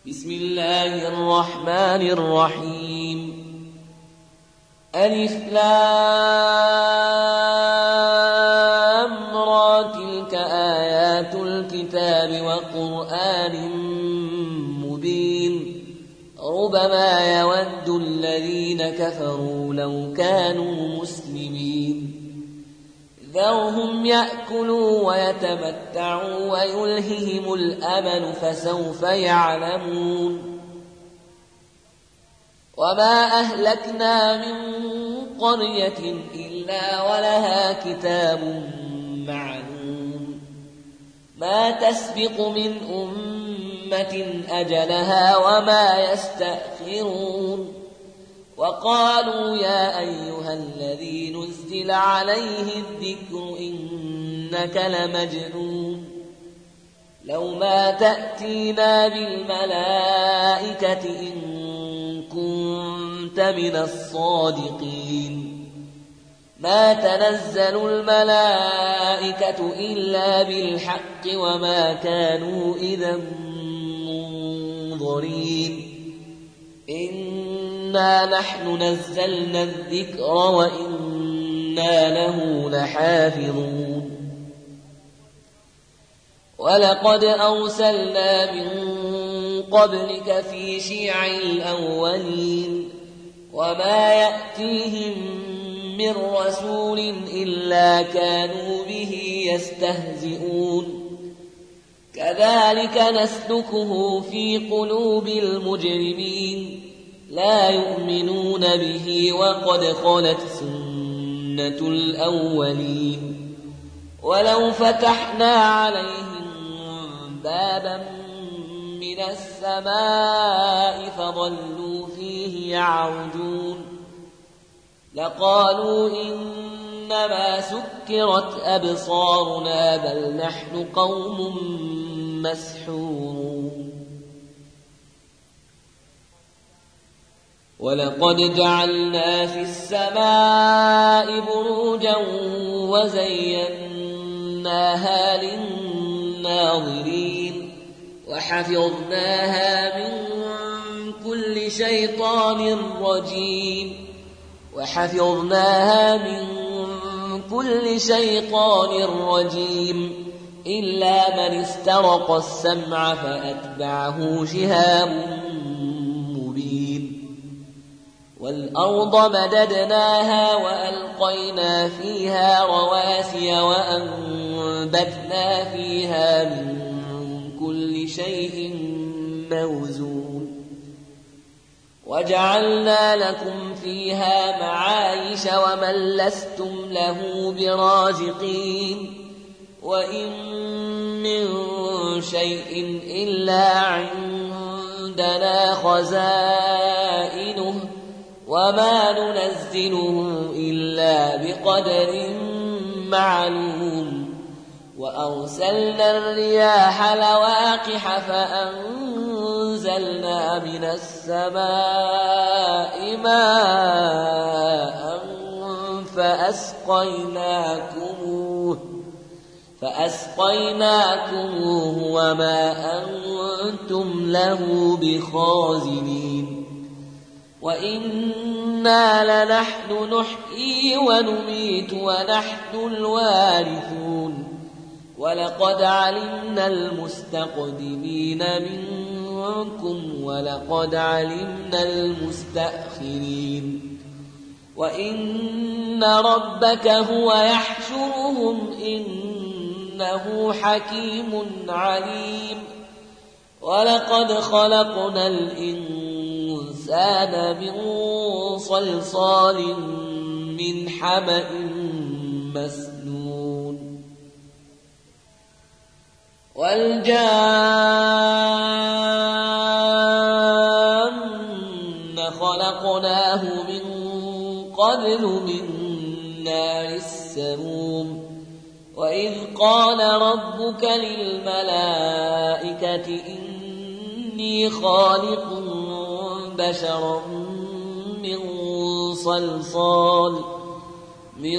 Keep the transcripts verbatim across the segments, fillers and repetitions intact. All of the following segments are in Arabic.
بسم الله الرحمن الرحيم. ألف لام را تلك آيات الكتاب وقرآن مبين ربما يود الذين كفروا لو كانوا مسلمين ذرهم يأكلوا ويتمتعوا ويلههم الأمل فسوف يعلمون وما أهلكنا من قرية إلا ولها كتاب معلوم ما تسبق من أمة أجلها وما يستأخرون وقالوا يا أيها الذي نزل عليه الذكر إنك لمجنون لو ما تأتينا بالملائكة إن كنت من الصادقين ما تنزل الملائكة إلا بالحق وما كانوا إذا منظرين إنا نحن نزلنا الذكر وإنا له لحافظون ولقد أرسلنا من قبلك في شيع الأولين وما يأتيهم من رسول إلا كانوا به يستهزئون كذلك نسلكه في قلوب المجرمين لا يؤمنون به وقد خلت سنة الأولين ولو فتحنا عليهم بابا من السماء فظلوا فيه يعرجون لقالوا إنما سكرت أبصارنا بل نحن قوم مسحورون ولقد جعلنا في السماء بروجا وزيناها للناظرين وحفظناها من كل شيطان رجيم وحفظناها من كل شيطان رجيم إلا من استرق السمع فأتبعه شهاب مبين والأرض مددناها وألقينا فيها رواسي وأنبتنا فيها من كل شيء موزون وجعلنا لكم فيها معايش ومن لستم له برازقين وإن من شيء إلا عندنا خزائنه وما ننزله إلا بقدر معلوم وأرسلنا الرياح لواقح فأنزلنا من السماء ماء فأسقيناكموه فأسقيناكموه وما أنتم له بخازنين وإنا لنحن نحيي ونميت ونحن الوارثون ولقد علمنا المستقدمين منكم ولقد علمنا المستأخرين وإن ربك هو يحشرهم إنه حكيم عليم ولقد خلقنا الإنسان من صلصال من حمأ مسنون والجان خلقناه من قبل من نار السموم وإذ قال ربك للملائكة إني خالق بشرا من صلصال من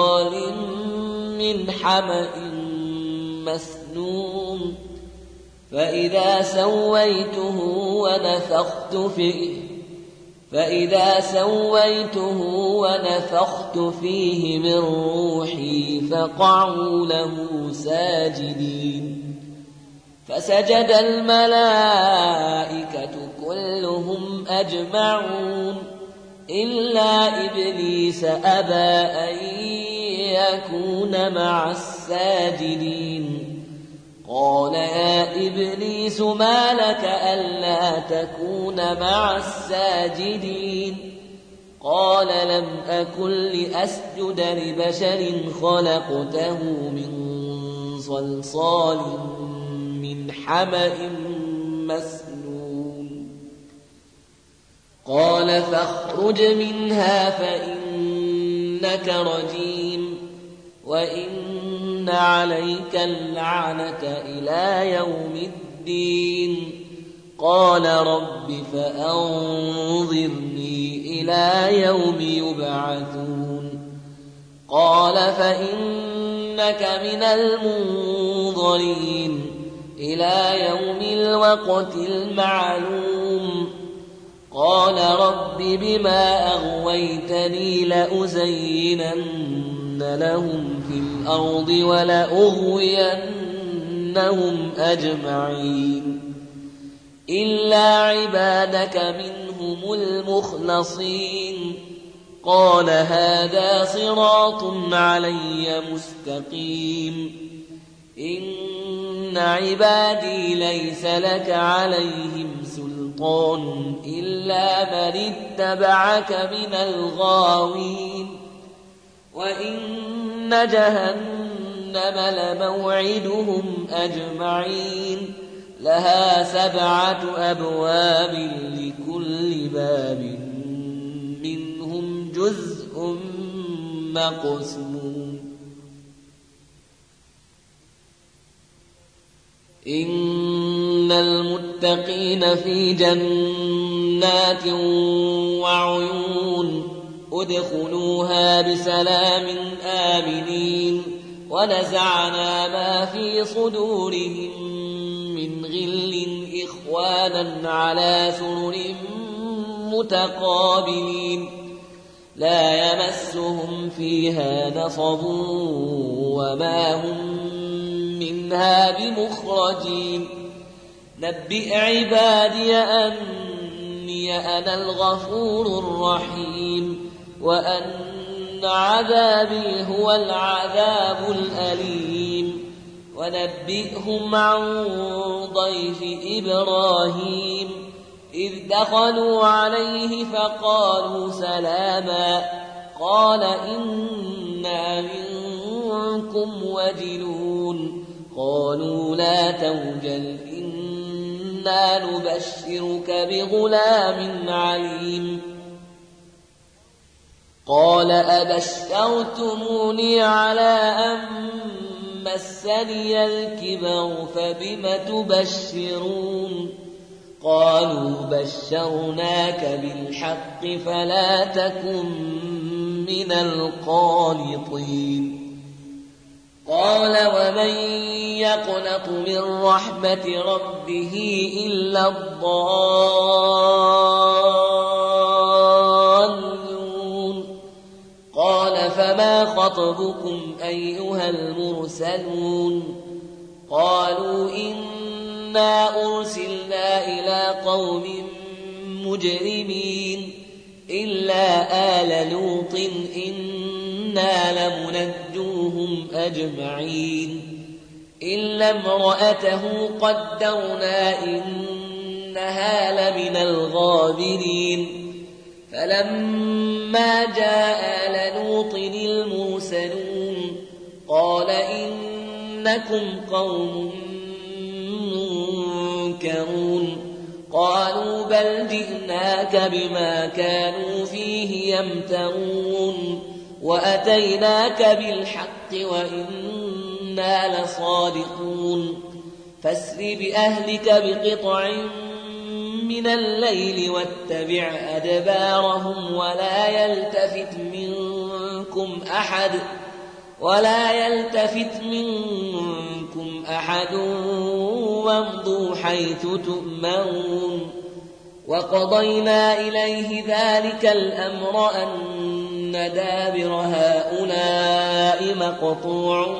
صلصال من حمأ مسنون فإذا سويته ونفخت فيه فإذا سويته ونفخت فيه من روحي فقعوا له ساجدين فسجد الملائكة كلهم أجمعون إلا إبليس أبى أن يكون مع الساجدين قال يا إبليس ما لك ألا تكون مع الساجدين قال لم أكن لأسجد لبشر خلقته من صلصال من حمأ مسنون قال فاخرج منها فإنك رجيم وإن عليك اللعنة إلى يوم الدين قال رب فأنظرني إلى يوم يبعثون قال فإنك من المنظرين إلى يوم الوقت المعلوم قال رب بما أغويتني لأزينن لهم في الأرض ولأغوينهم أجمعين إلا عبادك منهم المخلصين قال هذا صراط علي مستقيم إن عبادي ليس لك عليهم سلطان إلا من اتبعك من الغاوين وإن جهنم لموعدهم أجمعين لها سبعة أبواب لكل باب منهم جزء مقسوم إن المتقين في جنات وعيون ادخلوها بسلام آمنين ونزعنا ما في صدورهم من غل إخوانا على سرر متقابلين لا يمسهم فيها نصب وما هم منها بمخرجين نبئ عبادي أني أنا الغفور الرحيم وأن عذابي هو العذاب الأليم ونبئهم عن ضيف إبراهيم إذ دخلوا عليه فقالوا سلاما قال إنا منكم وجلون قالوا لا توجل إنا نبشرك بغلام عليم قال أبشرتموني على أن مسني الكبر فبم تبشرون قالوا بشرناك بالحق فلا تكن من القانطين قال ومن يقنط من رحمة ربه إلا الضالون قال فما خطبكم أيها المرسلون قالوا إنا أرسلنا إلى قوم مجرمين إلا آل لوط إنا لمنجوهم أجمعين إلا امرأته قدرنا إنها لمن الغابرين فلما جاء آل لوط المرسلون قال إنكم قوم منكرون قالوا بل جئناك بما كانوا فيه يمترون وأتيناك بالحق وإنا لصادقون فاسر بأهلك بقطع من الليل واتبع أدبارهم ولا يلتفت منكم أحد ولا يلتفت منكم أحد وامضوا حيث تؤمرون وقضينا إليه ذلك الأمر أن دابر هؤلاء مقطوع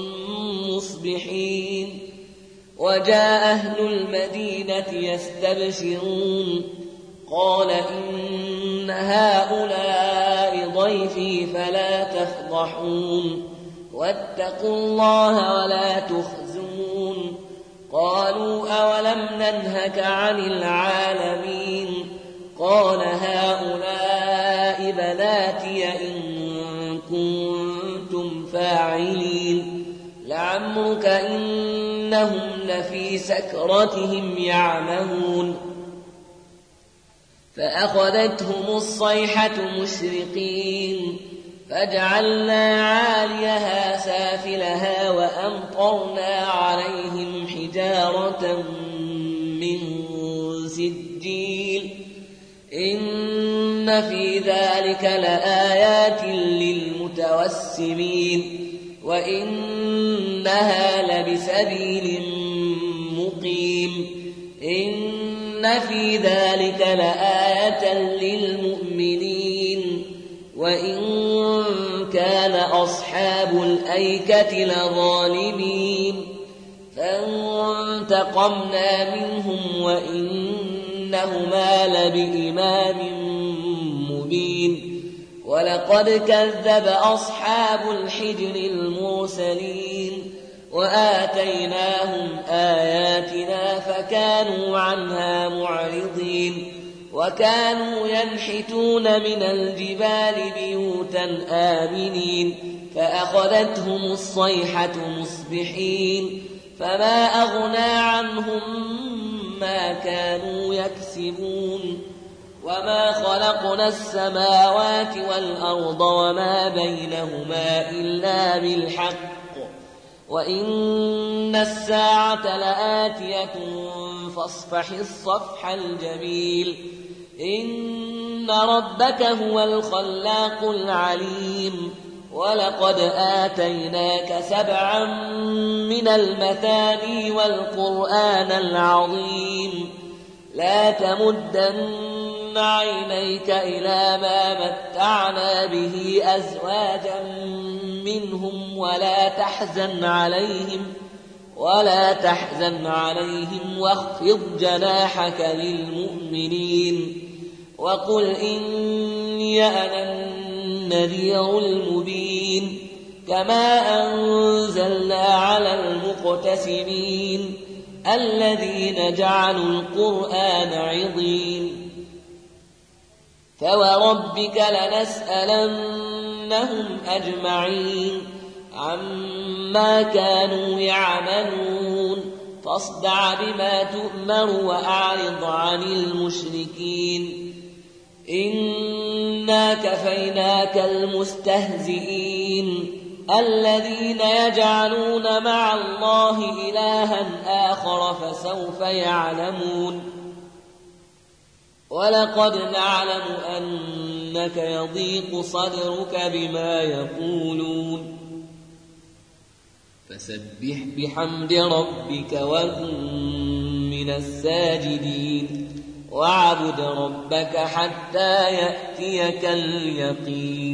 مصبحين وجاء أهل المدينة يستبشرون قال إن هؤلاء ضيفي فلا تفضحون واتقوا الله ولا تخزون قالوا أولم ننهك عن العالمين قال هؤلاء بناتي إن كنتم فاعلين لعمرك إنهم لفي سكرتهم يعمهون فأخذتهم الصيحة مشرقين فجعلنا عاليها سافلها وأمطرنا عليهم حجارة من سجيل إن في ذلك لآيات للمتوسمين وإنها لبسبيل مقيم إن في ذلك لآية للمؤمنين وإن كان أصحاب الأيكة لظالمين فانتقمنا منهم وإنهما لبإمام مبين ولقد كذب أصحاب الحجر المرسلين وآتيناهم آياتنا فكانوا عنها معرضين وكانوا ينحتون من الجبال بيوتا آمنين فأخذتهم الصيحة مصبحين فما أغنى عنهم ما كانوا يكسبون وما خلقنا السماوات والأرض وما بينهما إلا بالحق وإن الساعة لآتية فاصفح الصفح الجميل إن ربك هو الخلاق العليم ولقد آتيناك سبعا من المثاني والقرآن العظيم لا تمدن عينيك إلى ما متعنا به أزواجا منهم ولا تحزن عليهم ولا تحزن عليهم واخفض جناحك للمؤمنين وقل إني أنا النذير المبين كما أنزلنا على المقتسمين الذين جعلوا القرآن عضين فوربك لنسألنهم أجمعين عما كانوا يعملون فاصدع بما تؤمر وأعرض عن المشركين إنا كفيناك المستهزئين الذين يجعلون مع الله إلها آخر فسوف يعلمون ولقد نعلم أنك يضيق صدرك بما يقولون فسبح بحمد ربك وكن من الساجدين واعبد ربك حتى يأتيك اليقين